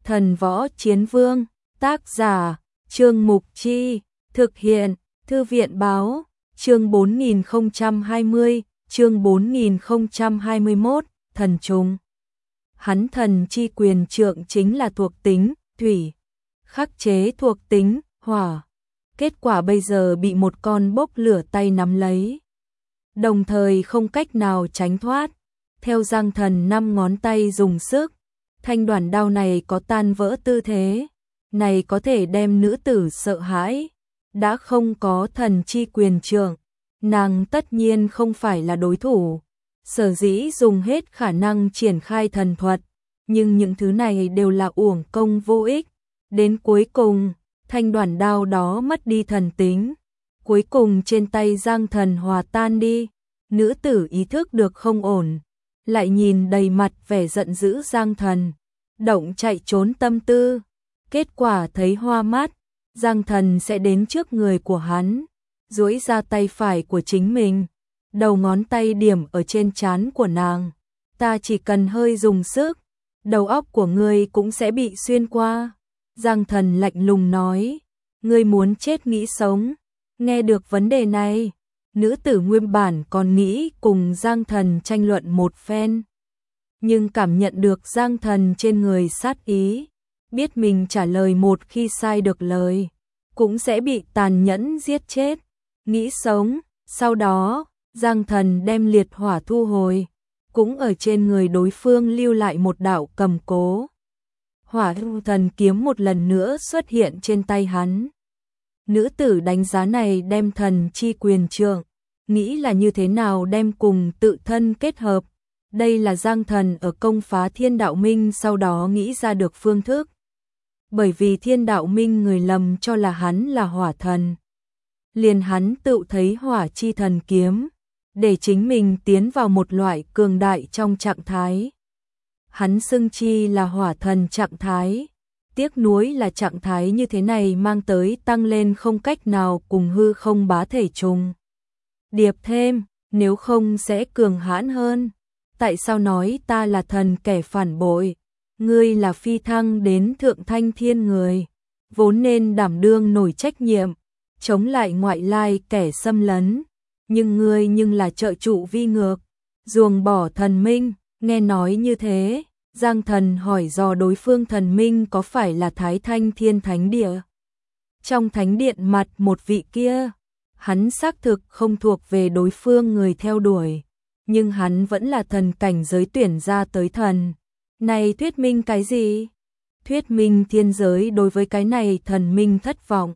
Thần Võ Chiến Vương, tác giả, Trương Mục Chi, thực hiện, Thư viện Báo, chương 4020, chương 4021, thần trùng. Hắn thần chi quyền trượng chính là thuộc tính, thủy, khắc chế thuộc tính, hỏa. Kết quả bây giờ bị một con bốc lửa tay nắm lấy. Đồng thời không cách nào tránh thoát. Theo Giang Thần 5 ngón tay dùng sức, thanh đoản đao này có tan vỡ tư thế. Này có thể đem nữ tử sợ hãi. Đã không có thần chi quyền trượng, nàng tất nhiên không phải là đối thủ. Sở dĩ dùng hết khả năng triển khai thần thuật, nhưng những thứ này đều là uổng công vô ích. Đến cuối cùng, thanh đoản đao đó mất đi thần tính. Cuối cùng trên tay Giang Thần hòa tan đi. Nữ tử ý thức được không ổn, lại nhìn đầy mặt vẻ giận dữ Giang Thần, động chạy trốn tâm tư. Kết quả thấy hoa mắt, Giang Thần sẽ đến trước người của hắn, duỗi ra tay phải của chính mình, đầu ngón tay điểm ở trên trán của nàng. Ta chỉ cần hơi dùng sức, đầu óc của ngươi cũng sẽ bị xuyên qua. Giang Thần lạnh lùng nói, ngươi muốn chết nghĩ sống. Nghe được vấn đề này, nữ tử nguyên bản còn nghĩ cùng Giang Thần tranh luận một phen. Nhưng cảm nhận được Giang Thần trên người sát ý, biết mình trả lời một khi sai được lời, cũng sẽ bị tàn nhẫn giết chết. Nghĩ sống, sau đó, Giang Thần đem liệt hỏa thu hồi, cũng ở trên người đối phương lưu lại một đạo cầm cố. Hỏa thần kiếm một lần nữa xuất hiện trên tay hắn. Nữ tử đánh giá này đem thần chi quyền trượng, nghĩ là như thế nào đem cùng tự thân kết hợp. Đây là Giang Thần ở công phá Thiên Đạo Minh sau đó nghĩ ra được phương thức. Bởi vì Thiên Đạo Minh người lầm cho là hắn là hỏa thần. Liền hắn tự thấy hỏa chi thần kiếm, để chính mình tiến vào một loại cường đại trong trạng thái. Hắn xưng chi là hỏa thần trạng thái. Tiếc nuối là trạng thái như thế này mang tới tăng lên không cách nào cùng hư không bá thể trùng điệp thêm, nếu không sẽ cường hãn hơn. Tại sao nói ta là thần kẻ phản bội? Ngươi là phi thăng đến thượng thanh thiên người, vốn nên đảm đương nổi trách nhiệm, chống lại ngoại lai kẻ xâm lấn. Nhưng ngươi là trợ trụ vi ngược, ruồng bỏ thần minh. Nghe nói như thế, Giang Thần hỏi dò đối phương thần minh có phải là Thái Thanh Thiên Thánh Địa. Trong thánh điện mặt một vị kia, hắn xác thực không thuộc về đối phương người theo đuổi, nhưng hắn vẫn là thần cảnh giới tuyển ra tới thần. Này thuyết minh cái gì? Thuyết minh thiên giới đối với cái này thần minh thất vọng,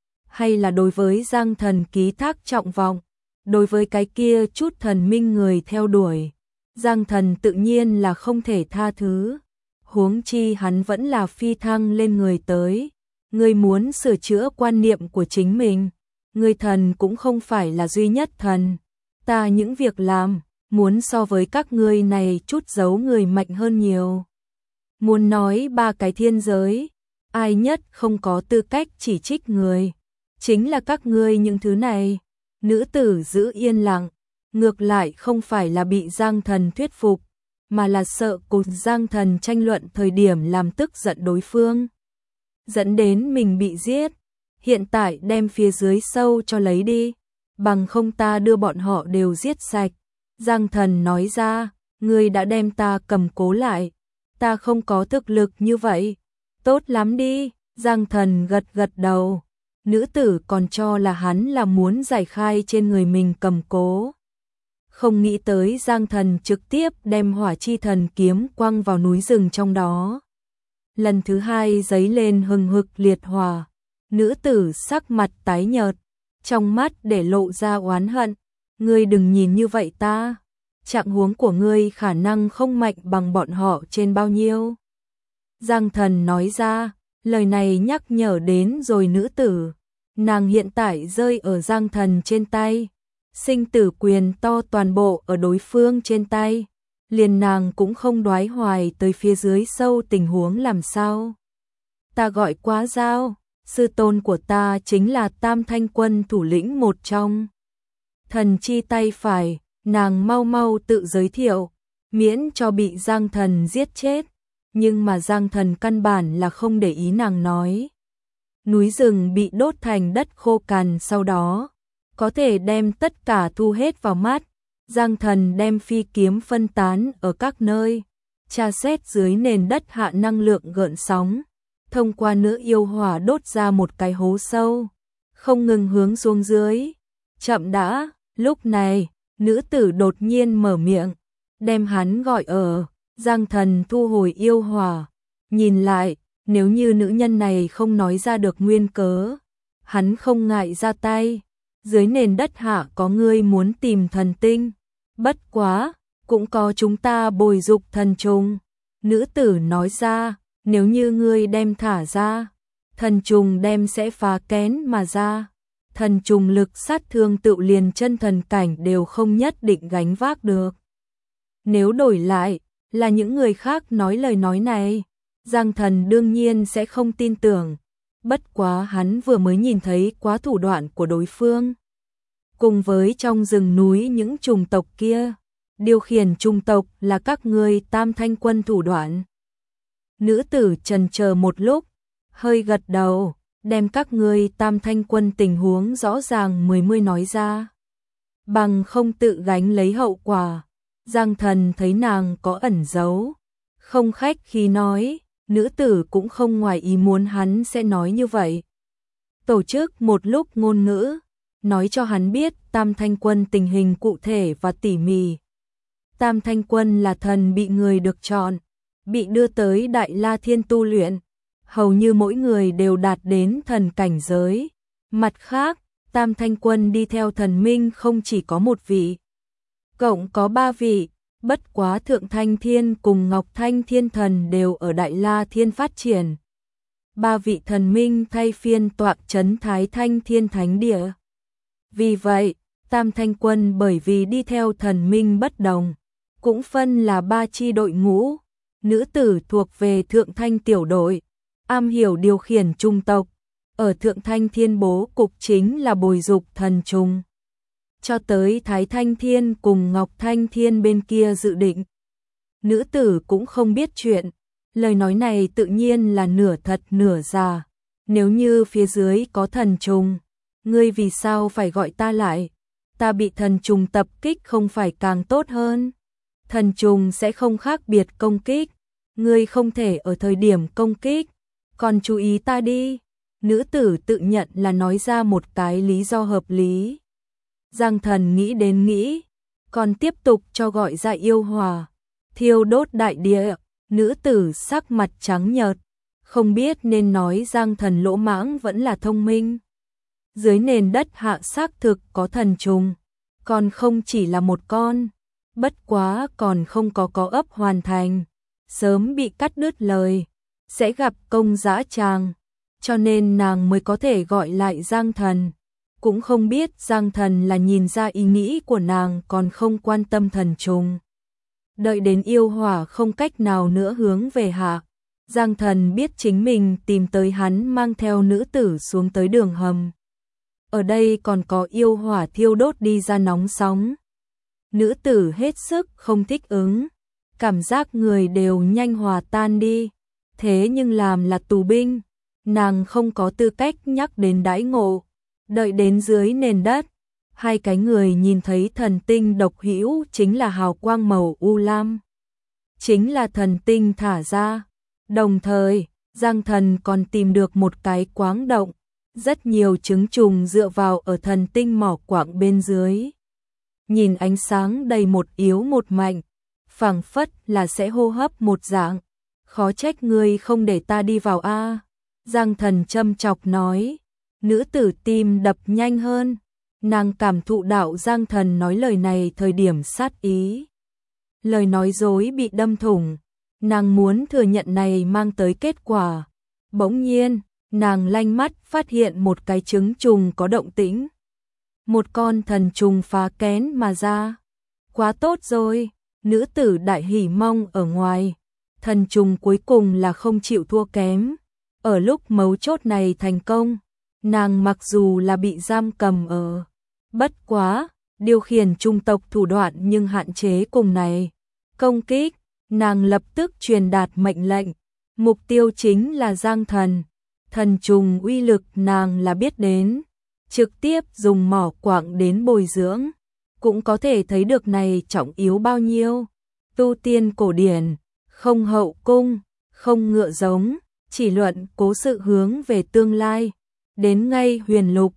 hay là đối với Giang Thần ký thác trọng vọng? Đối với cái kia chút thần minh người theo đuổi, Giang Thần tự nhiên là không thể tha thứ. Huống chi hắn vẫn là phi thăng lên người tới. Ngươi muốn sửa chữa quan niệm của chính mình. Ngươi thần cũng không phải là duy nhất thần. Ta những việc làm, muốn so với các ngươi này chút giấu người mạnh hơn nhiều. Muốn nói ba cái thiên giới, ai nhất không có tư cách chỉ trích người, chính là các ngươi những thứ này. Nữ tử giữ yên lặng, ngược lại không phải là bị Giang Thần thuyết phục, mà là sợ cùng Giang Thần tranh luận thời điểm làm tức giận đối phương, dẫn đến mình bị giết. Hiện tại đem phía dưới sâu cho lấy đi, bằng không ta đưa bọn họ đều giết sạch. Giang Thần nói ra, ngươi đã đem ta cầm cố lại, ta không có thực lực như vậy. Tốt lắm đi, Giang Thần gật gật đầu. Nữ tử còn cho là hắn là muốn giải khai trên người mình cầm cố. Không nghĩ tới Giang Thần trực tiếp đem hỏa chi thần kiếm quăng vào núi rừng trong đó. Lần thứ hai giấy lên hừng hực liệt hỏa. Nữ tử sắc mặt tái nhợt, trong mắt để lộ ra oán hận. Ngươi đừng nhìn như vậy ta. Trạng huống của ngươi khả năng không mạnh bằng bọn họ trên bao nhiêu. Giang Thần nói ra, lời này nhắc nhở đến rồi nữ tử. Nàng hiện tại rơi ở Giang Thần trên tay. Sinh tử quyền to toàn bộ ở đối phương trên tay. Liền nàng cũng không đoái hoài tới phía dưới sâu tình huống làm sao. Ta gọi quá giao, sư tôn của ta chính là Tam Thanh Quân thủ lĩnh một trong. Thần chi tay phải, nàng mau mau tự giới thiệu, miễn cho bị Giang Thần giết chết. nhưng mà Giang Thần căn bản là không để ý nàng nói. Núi rừng bị đốt thành đất khô cằn, sau đó có thể đem tất cả thu hết vào mắt. Giang Thần đem phi kiếm phân tán ở các nơi, tra xét dưới nền đất hạ năng lượng gợn sóng, thông qua nữ yêu hỏa đốt ra một cái hố sâu, không ngừng hướng xuống dưới. Chậm đã, lúc này, nữ tử đột nhiên mở miệng, đem hắn gọi ở. Giang Thần thu hồi yêu hỏa, nhìn lại, nếu như nữ nhân này không nói ra được nguyên cớ, hắn không ngại ra tay. Dưới nền đất hạ có ngươi muốn tìm thần tinh, bất quá, cũng có chúng ta bồi dục thần trùng. Nữ tử nói ra, nếu như ngươi đem thả ra, thần trùng đem sẽ phá kén mà ra. Thần trùng lực sát thương tự liền chân thần cảnh đều không nhất định gánh vác được. Nếu đổi lại là những người khác nói lời nói này, Giang Thần đương nhiên sẽ không tin tưởng. Bất quá hắn vừa mới nhìn thấy quá thủ đoạn của đối phương. Cùng với trong rừng núi những chủng tộc kia, điều khiển chủng tộc là các ngươi Tam Thanh Quân thủ đoạn. Nữ tử chần chờ một lúc, hơi gật đầu, đem các ngươi Tam Thanh Quân tình huống rõ ràng mươi nói ra. Bằng không tự gánh lấy hậu quả. Giang Thần thấy nàng có ẩn giấu, không khách khí nói, nữ tử cũng không ngoài ý muốn hắn sẽ nói như vậy. Tổ chức một lúc ngôn ngữ, nói cho hắn biết Tam Thanh Quân tình hình cụ thể và tỉ mỉ. Tam Thanh Quân là thần bị người được chọn, bị đưa tới Đại La Thiên tu luyện, hầu như mỗi người đều đạt đến thần cảnh giới. Mặt khác, Tam Thanh Quân đi theo thần minh không chỉ có một vị, cộng có 3 vị, bất quá Thượng Thanh Thiên cùng Ngọc Thanh Thiên thần đều ở Đại La Thiên phát triển. 3 vị thần minh thay phiên tọa trấn Thái Thanh Thiên Thánh Địa. Vì vậy, Tam Thanh Quân bởi vì đi theo thần minh bất đồng, cũng phân là 3 chi đội ngũ. Nữ tử thuộc về Thượng Thanh tiểu đội, am hiểu điều khiển trung tộc, ở Thượng Thanh Thiên bố cục chính là bồi dục thần trùng. Cho tới Thái Thanh Thiên cùng Ngọc Thanh Thiên bên kia dự định. Nữ tử cũng không biết chuyện, lời nói này tự nhiên là nửa thật nửa giả. Nếu như phía dưới có thần trùng, ngươi vì sao phải gọi ta lại? Ta bị thần trùng tập kích không phải càng tốt hơn? Thần trùng sẽ không khác biệt công kích, ngươi không thể ở thời điểm công kích, còn chú ý ta đi. Nữ tử tự nhận là nói ra một cái lý do hợp lý. Giang Thần nghĩ đến nghĩ, còn tiếp tục cho gọi ra yêu hỏa, thiêu đốt đại địa. Nữ tử sắc mặt trắng nhợt, không biết nên nói Giang Thần lỗ mãng vẫn là thông minh. Dưới nền đất hạ xác thực có thần trùng, còn không chỉ là một con, bất quá còn không có ấp hoàn thành, sớm bị cắt đứt lời, sẽ gặp công dã tràng, cho nên nàng mới có thể gọi lại Giang Thần. Cũng không biết Giang Thần là nhìn ra ý nghĩ của nàng còn không quan tâm thần trùng. Đợi đến yêu hỏa không cách nào nữa hướng về hạ, Giang Thần biết chính mình tìm tới hắn mang theo nữ tử xuống tới đường hầm. Ở đây còn có yêu hỏa thiêu đốt đi ra nóng sóng. Nữ tử hết sức không thích ứng, cảm giác người đều nhanh hòa tan đi. Thế nhưng làm là tù binh, nàng không có tư cách nhắc đến đãi ngộ. Đợi đến dưới nền đất, hai cái người nhìn thấy thần tinh độc hữu chính là hào quang màu u lam. Chính là thần tinh thả ra. Đồng thời, Giang Thần còn tìm được một cái quáng động, rất nhiều trứng trùng dựa vào ở thần tinh mỏ quặng bên dưới. Nhìn ánh sáng đầy một yếu một mạnh, phảng phất là sẽ hô hấp một dạng. Khó trách ngươi không để ta đi vào a. Giang Thần châm chọc nói. Nữ tử tim đập nhanh hơn, nàng cảm thụ đạo Giang Thần nói lời này thời điểm sát ý. Lời nói dối bị đâm thủng, nàng muốn thừa nhận này mang tới kết quả. Bỗng nhiên, nàng lanh mắt phát hiện một cái trứng trùng có động tĩnh. Một con thần trùng phá kén mà ra. Quá tốt rồi, nữ tử đại hỉ mong ở ngoài. Thần trùng cuối cùng là không chịu thua kém. Ở lúc mấu chốt này thành công, nàng mặc dù là bị giam cầm ở, bất quá, điều khiển trung tộc thủ đoạn nhưng hạn chế cùng này. Công kích, nàng lập tức truyền đạt mệnh lệnh, mục tiêu chính là Giang Thần. Thần trùng uy lực nàng là biết đến, trực tiếp dùng mỏ quặng đến bồi dưỡng, cũng có thể thấy được này trọng yếu bao nhiêu. Tu tiên cổ điển, không hậu cung, không ngựa giống, chỉ luận cố sự hướng về tương lai. Đến ngay huyền lục,